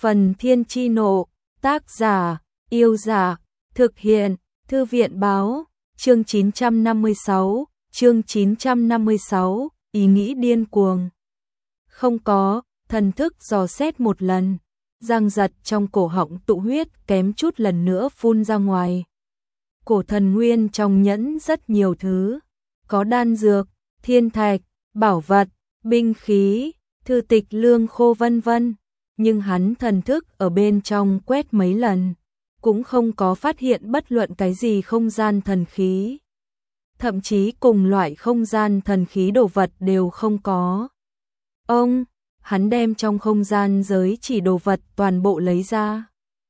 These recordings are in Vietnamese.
Phần Thiên Chi Nộ, tác giả, Yêu Giả, thực hiện, Thư viện Báo, chương 956, ý nghĩ điên cuồng. Không có, thần thức dò xét một lần, giang giật trong cổ họng tụ huyết kém chút lần nữa phun ra ngoài. Cổ thần nguyên trong nhẫn rất nhiều thứ, có đan dược, thiên thạch, bảo vật, binh khí, thư tịch lương khô vân vân, nhưng hắn thần thức ở bên trong quét mấy lần, cũng không có phát hiện bất luận cái gì không gian thần khí. Thậm chí cùng loại không gian thần khí đồ vật đều không có. Hắn đem trong không gian giới chỉ đồ vật toàn bộ lấy ra,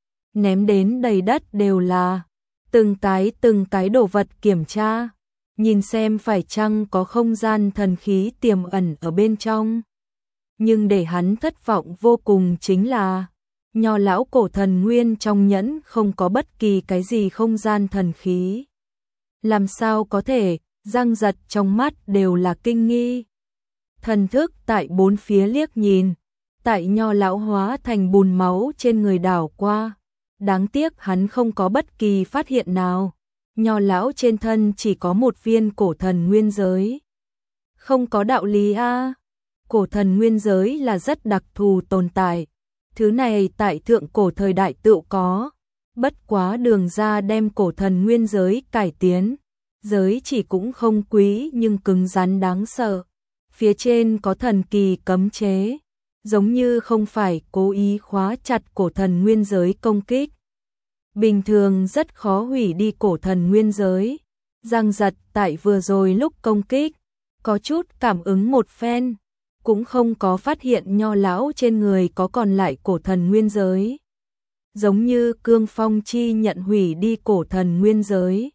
ném đến đầy đất đều là từng cái đồ vật kiểm tra, nhìn xem phải chăng có không gian thần khí tiềm ẩn ở bên trong. Nhưng để hắn thất vọng vô cùng chính là nho lão cổ thần nguyên trong nhẫn không có bất kỳ cái gì không gian thần khí. Làm sao có thể, giang giật trong mắt đều là kinh nghi. Thần thức tại bốn phía liếc nhìn, tại nho lão hóa thành bùn máu trên người đảo qua. Đáng tiếc hắn không có bất kỳ phát hiện nào. Nho lão trên thân chỉ có một viên cổ thần nguyên giới. Không có đạo lý a. Cổ thần nguyên giới là rất đặc thù tồn tại. Thứ này tại thượng cổ thời đại tựu có. Bất quá đường ra đem cổ thần nguyên giới cải tiến. Giới chỉ cũng không quý nhưng cứng rắn đáng sợ. Phía trên có thần kỳ cấm chế. Giống như không phải cố ý khóa chặt cổ thần nguyên giới công kích. Bình thường rất khó hủy đi cổ thần nguyên giới. Giang giật tại vừa rồi lúc công kích, có chút cảm ứng một phen, cũng không có phát hiện nho lão trên người có còn lại cổ thần nguyên giới. Giống như cương phong chi nhận hủy đi cổ thần nguyên giới.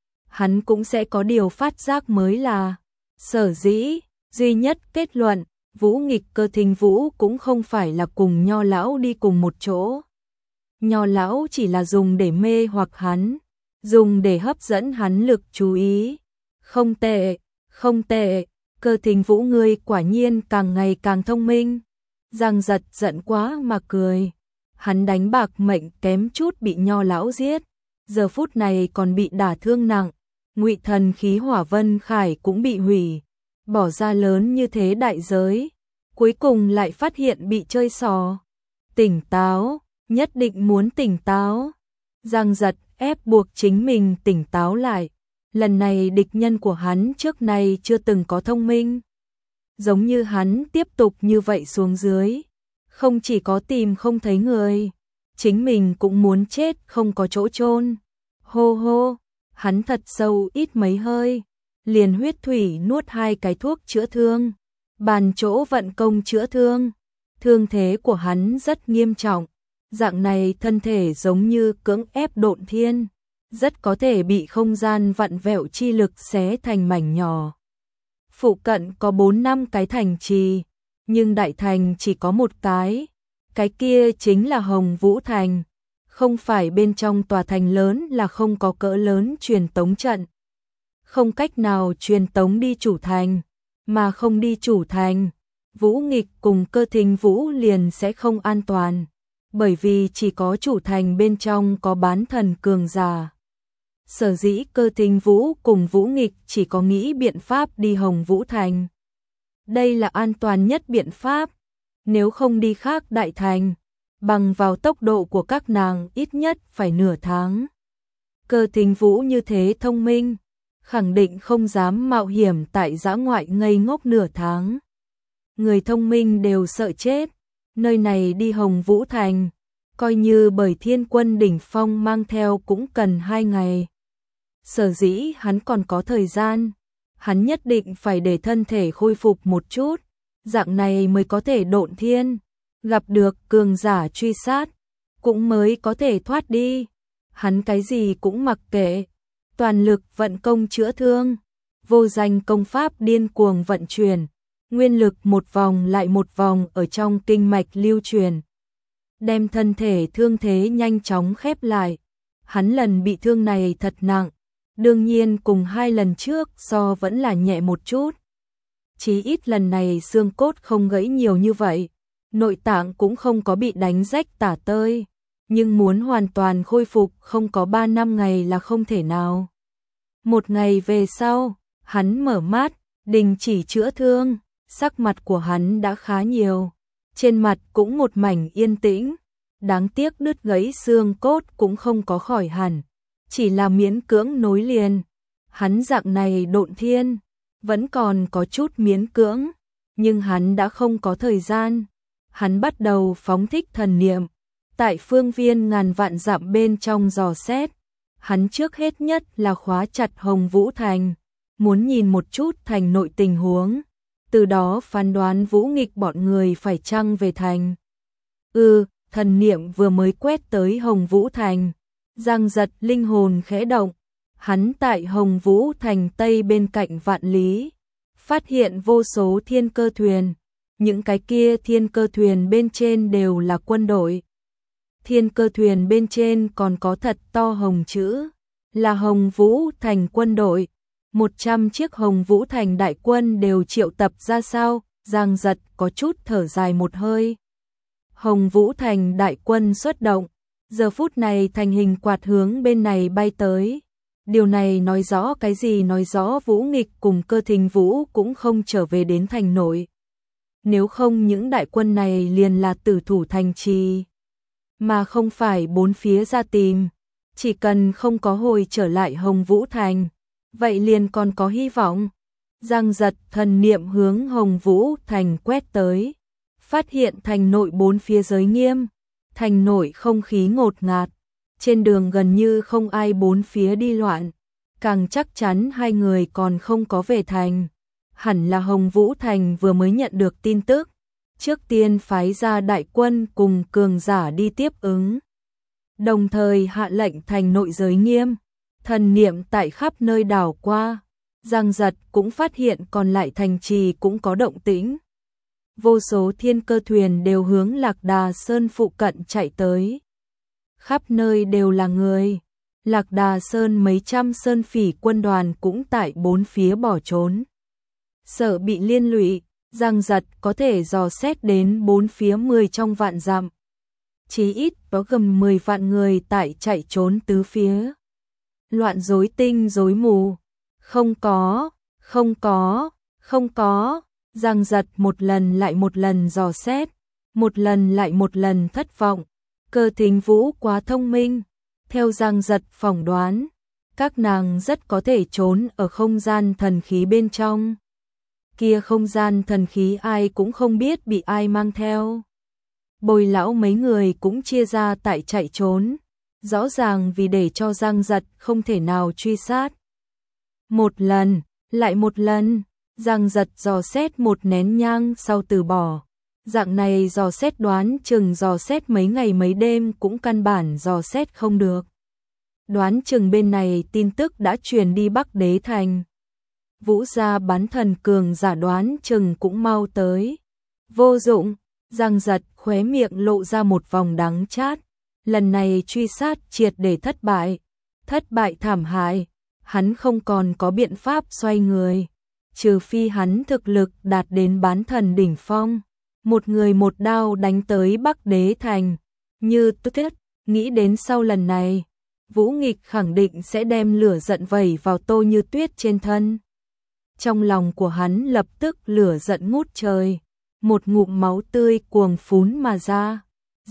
Hắn cũng sẽ có điều phát giác mới là, sở dĩ, duy nhất kết luận, Vũ Nghịch Cơ Thính Vũ cũng không phải là cùng nho lão đi cùng một chỗ. Nho lão chỉ là dùng để mê hoặc hắn, dùng để hấp dẫn hắn lực chú ý. Không tệ, không tệ, Cơ Thính Vũ ngươi quả nhiên càng ngày càng thông minh. Giang giật giận quá mà cười. Hắn đánh bạc mệnh kém chút bị nho lão giết, giờ phút này còn bị đả thương nặng. Ngụy thần khí hỏa vân khải cũng bị hủy, bỏ ra lớn như thế đại giới, cuối cùng lại phát hiện bị chơi xò. Tỉnh táo, nhất định muốn tỉnh táo. Giang giật ép buộc chính mình tỉnh táo lại. Lần này địch nhân của hắn trước nay chưa từng có thông minh. Giống như hắn tiếp tục như vậy xuống dưới, không chỉ có tìm không thấy người, chính mình cũng muốn chết không có chỗ chôn. Hô hô, hắn thật sâu ít mấy hơi, liền huyết thủy nuốt 2 cái thuốc chữa thương, bàn chỗ vận công chữa thương. Thương thế của hắn rất nghiêm trọng, dạng này thân thể giống như cưỡng ép độn thiên, rất có thể bị không gian vặn vẹo chi lực xé thành mảnh nhỏ. Phụ cận có 4-5 cái thành trì, nhưng đại thành chỉ có một cái kia chính là Hồng Vũ Thành. Không phải bên trong tòa thành lớn là không có cỡ lớn truyền tống trận. Không cách nào truyền tống đi chủ thành, mà không đi chủ thành, Vũ Nghịch cùng Cơ Thính Vũ liền sẽ không an toàn, bởi vì chỉ có chủ thành bên trong có bán thần cường giả. Sở dĩ Cơ Thính Vũ cùng Vũ Nghịch chỉ có nghĩ biện pháp đi Hồng Vũ Thành. Đây là an toàn nhất biện pháp, nếu không đi khác đại thành, bằng vào tốc độ của các nàng ít nhất phải nửa tháng. Cơ Thính Vũ như thế thông minh, khẳng định không dám mạo hiểm tại dã ngoại ngây ngốc nửa tháng. Người thông minh đều sợ chết, nơi này đi Hồng Vũ Thành, coi như bởi Thiên Quân đỉnh phong mang theo cũng cần 2 ngày. Sở dĩ hắn còn có thời gian, hắn nhất định phải để thân thể khôi phục một chút, dạng này mới có thể độn thiên, gặp được cường giả truy sát, cũng mới có thể thoát đi. Hắn cái gì cũng mặc kệ, toàn lực vận công chữa thương, vô danh công pháp điên cuồng vận chuyển, nguyên lực một vòng lại một vòng ở trong kinh mạch lưu truyền, đem thân thể thương thế nhanh chóng khép lại. Hắn lần bị thương này thật nặng, đương nhiên cùng 2 lần trước so vẫn là nhẹ một chút. Chí ít lần này xương cốt không gãy nhiều như vậy, nội tạng cũng không có bị đánh rách tả tơi, nhưng muốn hoàn toàn khôi phục không có 3-5 ngày là không thể nào. Một ngày về sau, hắn mở mắt, đình chỉ chữa thương, sắc mặt của hắn đã khá nhiều, trên mặt cũng một mảnh yên tĩnh, đáng tiếc đứt gãy xương cốt cũng không có khỏi hẳn, chỉ là miễn cưỡng nối liền. Hắn dạng này độn thiên, vẫn còn có chút miễn cưỡng, nhưng hắn đã không có thời gian. Hắn bắt đầu phóng thích thần niệm, tại phương viên ngàn vạn dặm bên trong dò xét. Hắn trước hết nhất là khóa chặt Hồng Vũ Thành, muốn nhìn một chút thành nội tình huống, từ đó phán đoán Vũ Nghịch bọn người phải chăng về thành. Thần niệm vừa mới quét tới Hồng Vũ Thành, Giang Giật linh hồn khẽ động, hắn tại Hồng Vũ Thành Tây bên cạnh vạn lý, phát hiện vô số thiên cơ thuyền, những cái kia thiên cơ thuyền bên trên đều là quân đội. Thiên cơ thuyền bên trên còn có thật to hồng chữ, là Hồng Vũ Thành quân đội. 100 chiếc Hồng Vũ Thành đại quân đều triệu tập ra sao? Giang Giật có chút thở dài một hơi. Hồng Vũ Thành đại quân xuất động, giờ phút này thành hình quạt hướng bên này bay tới. Điều này nói rõ cái gì? Nói rõ Vũ Nghịch cùng Cơ Thính Vũ cũng không trở về đến thành nội. Nếu không những đại quân này liền là tử thủ thành trì, mà không phải bốn phía ra tìm. Chỉ cần không có hồi trở lại Hồng Vũ Thành, vậy liền còn có hy vọng. Giang Giật thần niệm hướng Hồng Vũ Thành quét tới, phát hiện thành nội bốn phía giới nghiêm, thành nội không khí ngột ngạt, trên đường gần như không ai bốn phía đi loạn, càng chắc chắn hai người còn không có về thành. Hẳn là Hồng Vũ Thành vừa mới nhận được tin tức, trước tiên phái ra đại quân cùng cường giả đi tiếp ứng, đồng thời hạ lệnh thành nội giới nghiêm, thần niệm tại khắp nơi đảo qua. Giang Giật cũng phát hiện còn lại thành trì cũng có động tĩnh. Vô số thiên cơ thuyền đều hướng Lạc Đà Sơn phụ cận chạy tới. Khắp nơi đều là người. Lạc Đà Sơn mấy trăm sơn phỉ quân đoàn cũng tại bốn phía bỏ trốn. Sợ bị liên lụy, Giang Giật có thể dò xét đến bốn phía 10 trong vạn dặm. Chí ít có gần 10 vạn người tại chạy trốn tứ phía. Loạn rối tinh rối mù. Không có. Giang Giật một lần lại một lần dò xét, một lần lại một lần thất vọng. Cơ Thính Vũ quá thông minh. Theo Giang Giật phỏng đoán, các nàng rất có thể trốn ở không gian thần khí bên trong. Kia không gian thần khí ai cũng không biết bị ai mang theo. Bồi lão mấy người cũng chia ra tại chạy trốn, rõ ràng vì để cho Giang Giật không thể nào truy sát. Một lần, lại một lần, Giang Giật dò xét một nén nhang sau từ bỏ. Dạng này dò xét đoán chừng dò xét mấy ngày mấy đêm cũng căn bản dò xét không được. Đoán chừng bên này tin tức đã truyền đi Bắc Đế Thành. Vũ gia bán thần cường giả đoán chừng cũng mau tới. Vô dụng, Giang Giật khóe miệng lộ ra một vòng đắng chát. Lần này truy sát triệt để thất bại thảm hại. Hắn không còn có biện pháp xoay người, trừ phi hắn thực lực đạt đến bán thần đỉnh phong, một người một đao đánh tới Bắc Đế Thành. Như Tuyết nghĩ đến sau lần này, Vũ Nghịch khẳng định sẽ đem lửa giận vẩy vào Tô Như Tuyết trên thân. Trong lòng của hắn lập tức lửa giận ngút trời, một ngụm máu tươi cuồng phún mà ra.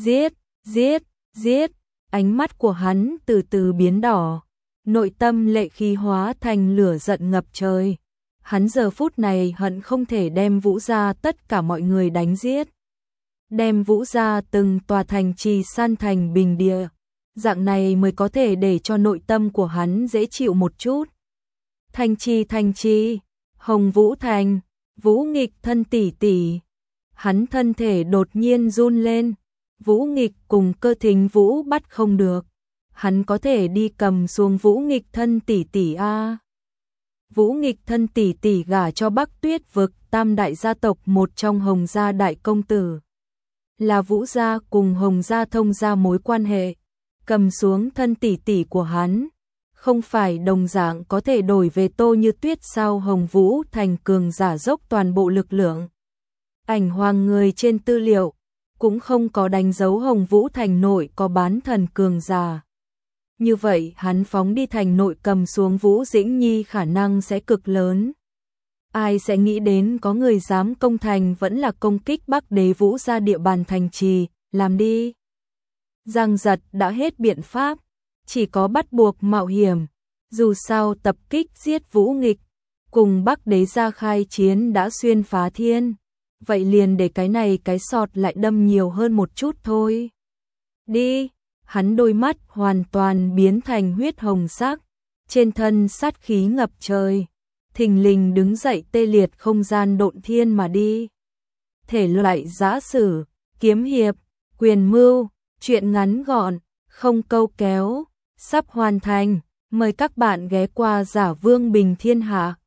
Giết, ánh mắt của hắn từ từ biến đỏ, nội tâm lệ khí hóa thành lửa giận ngập trời. Hắn giờ phút này hận không thể đem Vũ gia tất cả mọi người đánh giết. Đem Vũ gia từng tòa thành trì san thành bình địa. Dạng này mới có thể để cho nội tâm của hắn dễ chịu một chút. Thành trì, Hồng Vũ Thành, Vũ Nghịch thân tỷ tỷ. Hắn thân thể đột nhiên run lên. Vũ Nghịch cùng Cơ Thính Vũ bắt không được. Hắn có thể đi cầm xuống Vũ Nghịch thân tỷ tỷ a. Vũ Nghịch thân tỷ tỷ gả cho Bắc Tuyết vực tam đại gia tộc một trong Hồng gia đại công tử. Là Vũ gia cùng Hồng gia thông gia mối quan hệ. Cầm xuống thân tỷ tỷ của hắn, không phải đồng dạng có thể đổi về Tô Như Tuyết sao? Hồng Vũ Thành cường giả dốc toàn bộ lực lượng. Ảnh hoàng người trên tư liệu, cũng không có đánh dấu Hồng Vũ thành nội có bán thần cường giả. Như vậy hắn phóng đi thành nội cầm xuống Vũ Dĩnh Nhi khả năng sẽ cực lớn. Ai sẽ nghĩ đến có người dám công thành vẫn là công kích Bắc Đế Vũ ra địa bàn thành trì, làm đi. Giang Giật đã hết biện pháp, chỉ có bắt buộc mạo hiểm, dù sao tập kích giết Vũ Nghịch, cùng Bắc Đế gia khai chiến đã xuyên phá thiên, vậy liền để cái này cái sọt lại đâm nhiều hơn một chút thôi. Đi, hắn đôi mắt hoàn toàn biến thành huyết hồng sắc, trên thân sát khí ngập trời, thình lình đứng dậy tê liệt không gian độn thiên mà đi. Thể loại giã sử, kiếm hiệp, quyền mưu, truyện ngắn gọn, không câu kéo, sắp hoàn thành, mời các bạn ghé qua Giả Vương Bình Thiên Hạ.